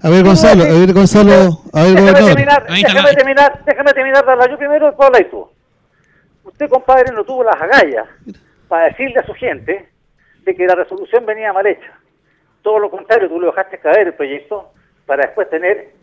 A ver, Gonzalo, gobernador. Déjame terminar de hablar yo primero y después hablas tú. Usted, compadre, no tuvo las agallas para decirle a su gente de que la resolución venía mal hecha. Todo lo contrario, tú le dejaste caer el proyecto para después tener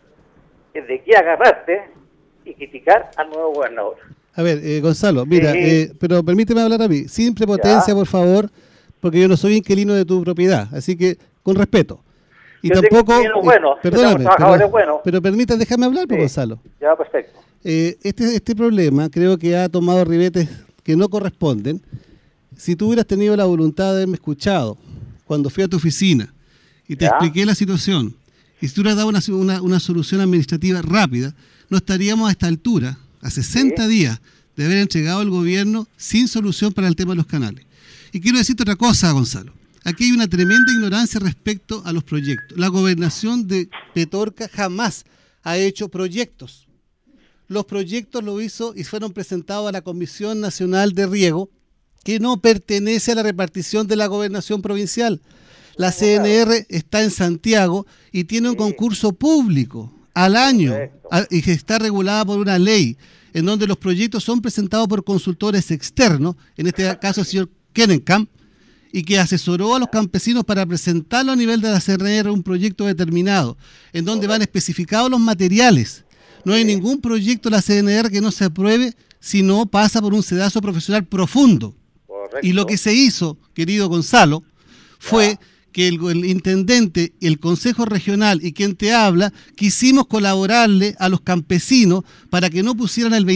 de qué agarrarte y criticar al nuevo gobernador. A ver, Gonzalo, mira, pero permíteme hablar a mí, sin prepotencia, por favor, porque yo no soy inquilino de tu propiedad, así que con respeto. Y yo tampoco, perdóname, pero permítame, déjame hablar, pues, Gonzalo. Ya, perfecto. Este problema creo que ha tomado ribetes que no corresponden. Si tú hubieras tenido la voluntad de haberme escuchado cuando fui a tu oficina y te expliqué la situación, y si tú hubieras dado una solución administrativa rápida, no estaríamos a esta altura, a 60 días de haber entregado al gobierno sin solución para el tema de los canales. Y quiero decirte otra cosa, Gonzalo. Aquí hay una tremenda ignorancia respecto a los proyectos. La gobernación de Petorca jamás ha hecho proyectos. Los proyectos lo hizo y fueron presentados a la Comisión Nacional de Riego, que no pertenece a la repartición de la gobernación provincial. La CNR está en Santiago y tiene un concurso público al año y que está regulada por una ley en donde los proyectos son presentados por consultores externos, en este caso el señor Kenenkamp, y que asesoró a los campesinos para presentarlo a nivel de la CNR un proyecto determinado, en donde van especificados los materiales. No hay ningún proyecto de la CNR que no se apruebe si no pasa por un sedazo profesional profundo. Correcto. Y lo que se hizo, querido Gonzalo, fue que el intendente, el Consejo Regional y quien te habla, quisimos colaborarle a los campesinos para que no pusieran el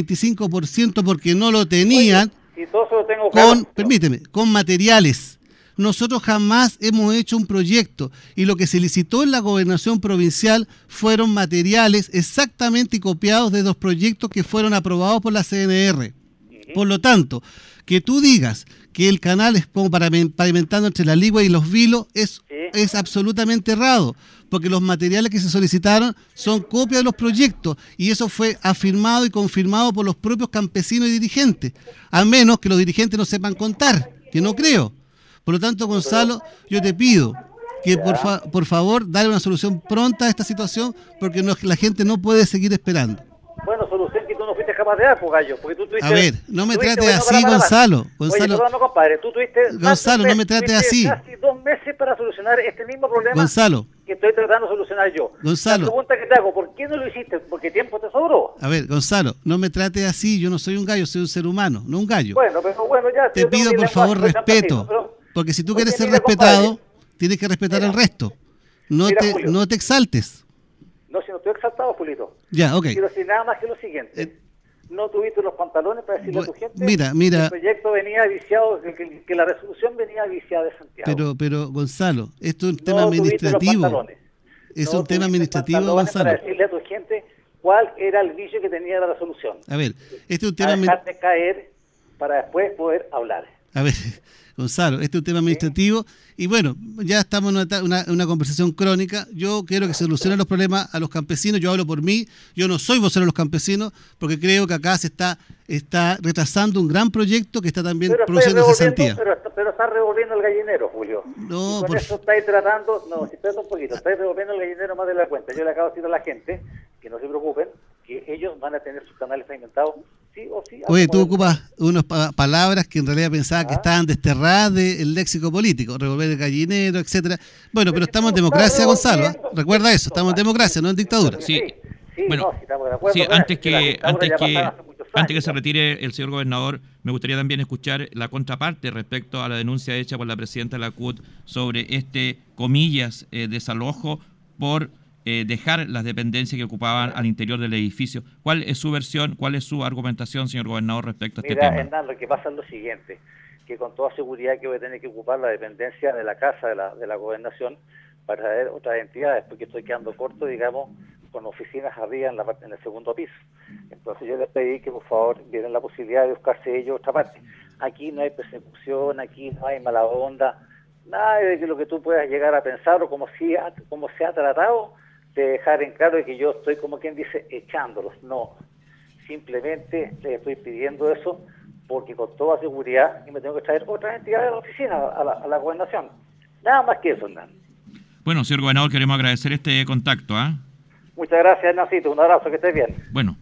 25% porque no lo tenían. Oye, si todo eso lo tengo claro. Con materiales. Nosotros jamás hemos hecho un proyecto y lo que se licitó en la gobernación provincial fueron materiales exactamente copiados de los proyectos que fueron aprobados por la CNR. Por lo tanto, que tú digas que el canal es como pavimentando entre la Ligua y los Vilos es absolutamente errado, porque los materiales que se solicitaron son copias de los proyectos y eso fue afirmado y confirmado por los propios campesinos y dirigentes, a menos que los dirigentes no sepan contar, que no creo. Por lo tanto, Gonzalo, yo te pido que por favor dale una solución pronta a esta situación, porque la gente no puede seguir esperando. Bueno, solución que tú no fuiste capaz de dar, gallo, porque tú tuviste... A ver, no me trates así, Gonzalo. Oye, perdóname, compadre, tú tuviste... Gonzalo, no me trates así. Casi 2 meses para solucionar este mismo problema, Gonzalo, que estoy tratando de solucionar yo. Gonzalo. La pregunta que te hago, ¿por qué no lo hiciste? ¿Porque tiempo te sobró? A ver, Gonzalo, no me trates así, yo no soy un gallo, soy un ser humano, no un gallo. Bueno, ya... Te pido, por favor, respeto, porque si tú quieres ser respetado, tienes que respetar al resto. No te exaltes. No, si no estoy exaltado, Julito. Ya, ok. Quiero decir nada más que lo siguiente. No tuviste los pantalones para decirle a tu gente mira, que el proyecto venía viciado, que la resolución venía viciada de Santiago. Pero Gonzalo, esto es un tema administrativo. Es un tema administrativo, Gonzalo. Para decirle a tu gente cuál era el vicio que tenía la resolución. A ver, este es un tema... dejarte caer para después poder hablar. A ver, Gonzalo, este es un tema administrativo y bueno, ya estamos en una conversación crónica. Yo quiero que se solucionen los problemas a los campesinos, yo hablo por mí, yo no soy vocero de los campesinos porque creo que acá se está retrasando un gran proyecto que está también produciendo cesantía. Pero está revolviendo el gallinero, Julio. No, y con eso estáis tratando, espérate un poquito, estáis revolviendo el gallinero más de la cuenta. Yo le acabo de decir a la gente que no se preocupen, que ellos van a tener sus canales pavimentados sí o sí. Oye, tú ocupas unas palabras que en realidad pensaba que estaban desterradas del léxico político, revolver el gallinero, etcétera. Bueno, pero estamos en democracia, Gonzalo, ¿eh? Recuerda eso, estamos en democracia, no en dictadura. Sí, bueno, sí, estamos de acuerdo, antes que se retire el señor gobernador, me gustaría también escuchar la contraparte respecto a la denuncia hecha por la presidenta de la CUT sobre comillas, desalojo por dejar las dependencias que ocupaban al interior del edificio. ¿Cuál es su versión, cuál es su argumentación, señor gobernador, respecto a este tema? Hernán, lo que pasa es lo siguiente, que con toda seguridad que voy a tener que ocupar la dependencia de la casa de la gobernación para traer otras entidades, porque estoy quedando corto, digamos, con oficinas arriba en el segundo piso. Entonces yo les pedí que por favor dieran la posibilidad de buscarse ellos otra parte. Aquí no hay persecución, aquí no hay mala onda, nada de que lo que tú puedas llegar a pensar o como se ha tratado de dejar en claro de que yo estoy, como quien dice, echándolos. No, simplemente les estoy pidiendo eso porque con toda seguridad me tengo que traer otras entidades de la oficina a la gobernación. Nada más que eso, Hernán. Bueno, señor gobernador, queremos agradecer este contacto. Muchas gracias, Hernacito. Un abrazo, que estés bien. Bueno,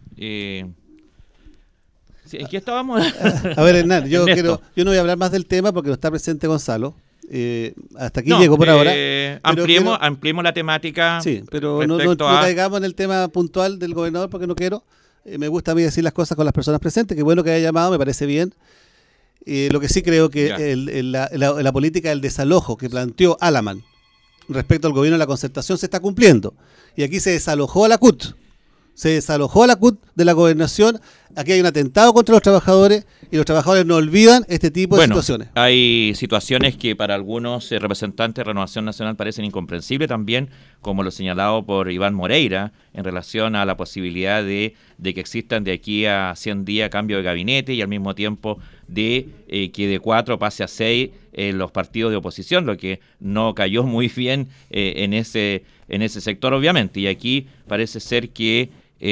sí, aquí estábamos. A ver, Hernán, yo no voy a hablar más del tema porque no está presente Gonzalo. Hasta aquí llego por ahora. Ampliemos la temática. Sí, pero no caigamos en el tema puntual del gobernador porque no quiero. Me gusta a mí decir las cosas con las personas presentes. Qué bueno que haya llamado, me parece bien. Lo que sí creo que la política del desalojo que planteó Alaman respecto al gobierno de la concertación se está cumpliendo. Y aquí se desalojó a la CUT. Se desalojó a la CUT de la gobernación. Aquí hay un atentado contra los trabajadores y los trabajadores no olvidan este tipo de situaciones. Hay situaciones que para algunos representantes de Renovación Nacional parecen incomprensibles también, como lo señalado por Iván Moreira, en relación a la posibilidad de que existan de aquí a 100 días cambio de gabinete y al mismo tiempo de que de 4 pase a 6 los partidos de oposición, lo que no cayó muy bien en ese sector, obviamente. Y aquí parece ser que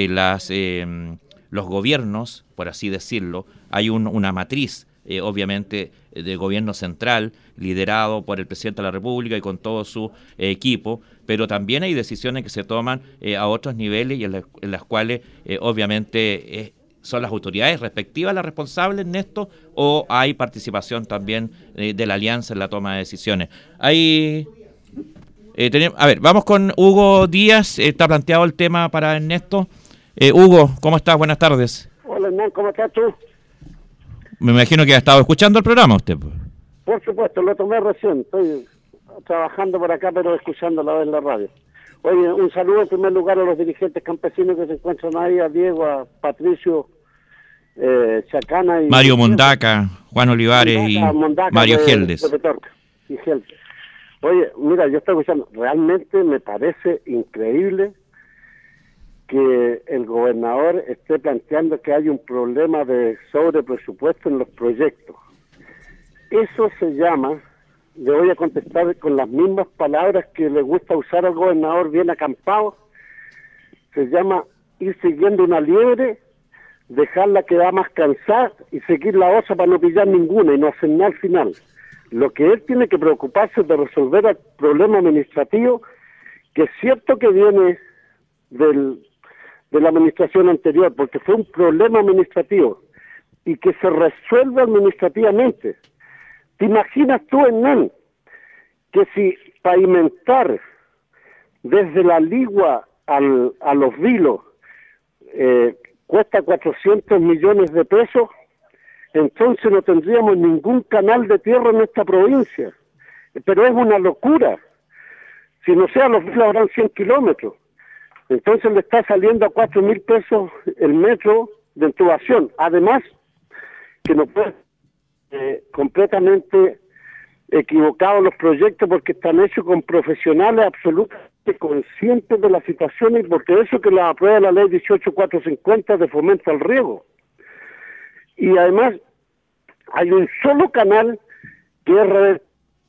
los gobiernos, por así decirlo, hay una matriz, obviamente, de gobierno central, liderado por el presidente de la República y con todo su equipo, pero también hay decisiones que se toman a otros niveles y en las cuales, obviamente, son las autoridades respectivas las responsables en esto, o hay participación también de la alianza en la toma de decisiones. A ver, vamos con Hugo Díaz. Está planteado el tema para Ernesto. Hugo, ¿cómo estás? Buenas tardes. Hola, Hernán, ¿cómo estás tú? Me imagino que ha estado escuchando el programa usted. Por supuesto, lo tomé recién. Estoy trabajando por acá, pero escuchando a la vez la radio. Oye, un saludo en primer lugar a los dirigentes campesinos que se encuentran ahí, a Diego, a Patricio, Chacana y Mario Mondaca, Juan Olivares y Mario Geldes. Y Geldes. Oye, mira, yo estoy escuchando, realmente me parece increíble que el gobernador esté planteando que hay un problema de sobrepresupuesto en los proyectos. Eso se llama, le voy a contestar con las mismas palabras que le gusta usar al gobernador bien acampado, se llama ir siguiendo una liebre, dejarla que va más cansada y seguir la osa para no pillar ninguna y no hacer nada al final. Lo que él tiene que preocuparse es de resolver el problema administrativo, que es cierto que viene de la administración anterior, porque fue un problema administrativo, y que se resuelve administrativamente. ¿Te imaginas tú, Hernán, que si pavimentar desde la Ligua a los Vilos cuesta 400 millones de pesos, entonces no tendríamos ningún canal de tierra en esta provincia? Pero es una locura. Si no sea, los Vilos habrán 100 kilómetros. Entonces le está saliendo a 4.000 pesos el metro de intubación. Además, que no puede completamente equivocados los proyectos porque están hechos con profesionales absolutamente conscientes de la situación, y porque eso que la aprueba la ley 18450 de fomento al riego. Y además hay un solo canal que es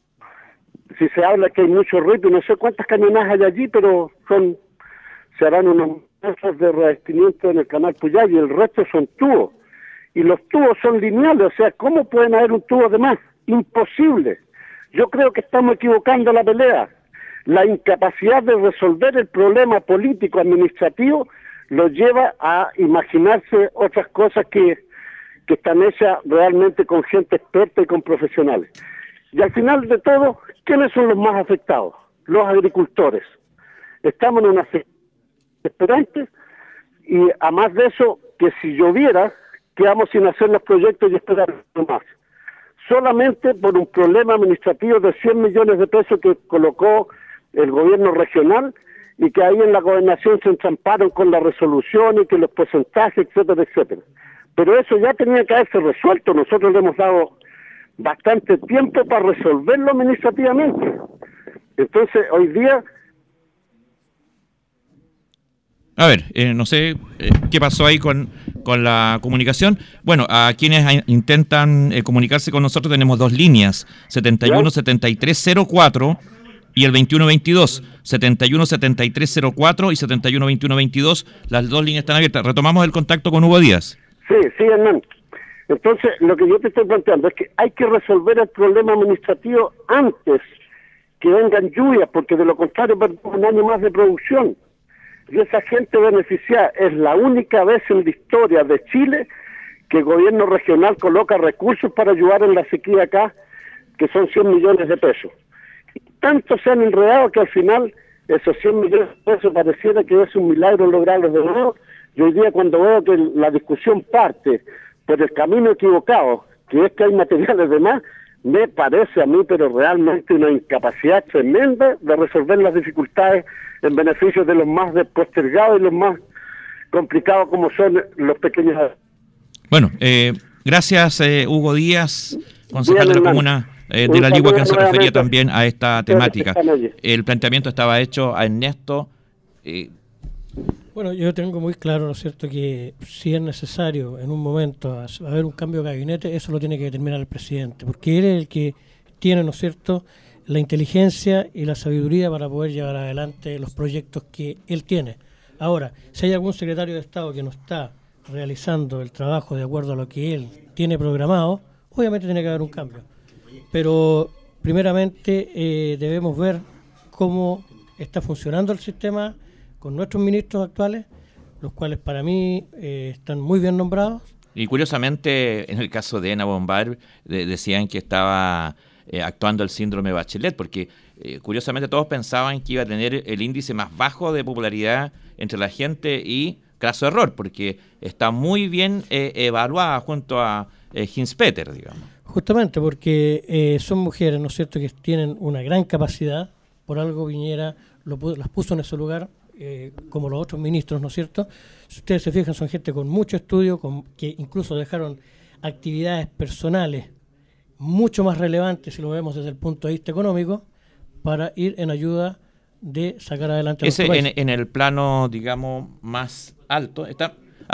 si se habla que hay mucho ruido, no sé cuántas cañonadas hay allí, pero se harán unos metros de revestimiento en el canal Puyay y el resto son tubos. Y los tubos son lineales, o sea, ¿cómo pueden haber un tubo de más? Imposible. Yo creo que estamos equivocando la pelea. La incapacidad de resolver el problema político administrativo lo lleva a imaginarse otras cosas que están hechas realmente con gente experta y con profesionales. Y al final de todo, ¿quiénes son los más afectados? Los agricultores. Estamos en una esperantes, y a más de eso, que si lloviera, quedamos sin hacer los proyectos y esperar más. Solamente por un problema administrativo de 100 millones de pesos que colocó el gobierno regional, y que ahí en la gobernación se entramparon con la resolución y que los porcentajes, etcétera, etcétera. Pero eso ya tenía que haberse resuelto. Nosotros le hemos dado bastante tiempo para resolverlo administrativamente. Entonces, hoy día... A ver, no sé qué pasó ahí con la comunicación. Bueno, a quienes intentan comunicarse con nosotros tenemos dos líneas, 717304 y el 2122, 717304 y 712122, las dos líneas están abiertas. Retomamos el contacto con Hugo Díaz. Sí, Hernán. Entonces, lo que yo te estoy planteando es que hay que resolver el problema administrativo antes que vengan lluvias, porque de lo contrario perdemos un año más de producción. Y esa gente beneficiada es la única vez en la historia de Chile que el gobierno regional coloca recursos para ayudar en la sequía acá, que son 100 millones de pesos. Y tanto se han enredado que al final esos 100 millones de pesos pareciera que es un milagro lograrlos de nuevo. Y hoy día cuando veo que la discusión parte por el camino equivocado, que es que hay materiales de más, me parece a mí, pero realmente una incapacidad tremenda de resolver las dificultades en beneficio de los más postergados y los más complicados como son los pequeños. Bueno, gracias Hugo Díaz, concejal de la comuna de La Ligua, que se refería también a esta temática. El planteamiento estaba hecho a Ernesto. Bueno, yo tengo muy claro, ¿no es cierto?, que si es necesario en un momento haber un cambio de gabinete, eso lo tiene que determinar el presidente, porque él es el que tiene, ¿no es cierto?, la inteligencia y la sabiduría para poder llevar adelante los proyectos que él tiene. Ahora, si hay algún secretario de Estado que no está realizando el trabajo de acuerdo a lo que él tiene programado, obviamente tiene que haber un cambio. Pero primeramente debemos ver cómo está funcionando el sistema con nuestros ministros actuales, los cuales para mí están muy bien nombrados. Y curiosamente, en el caso de Ena Bombar, decían que estaba actuando el síndrome Bachelet, porque curiosamente todos pensaban que iba a tener el índice más bajo de popularidad entre la gente y craso error, porque está muy bien evaluada junto a Hinspeter, digamos. Justamente porque son mujeres, ¿no es cierto?, que tienen una gran capacidad, por algo Piñera las puso en ese lugar, como los otros ministros, ¿no es cierto? Si ustedes se fijan, son gente con mucho estudio, que incluso dejaron actividades personales mucho más relevantes, si lo vemos desde el punto de vista económico, para ir en ayuda de sacar adelante a nuestro país. En el plano, digamos, más alto, está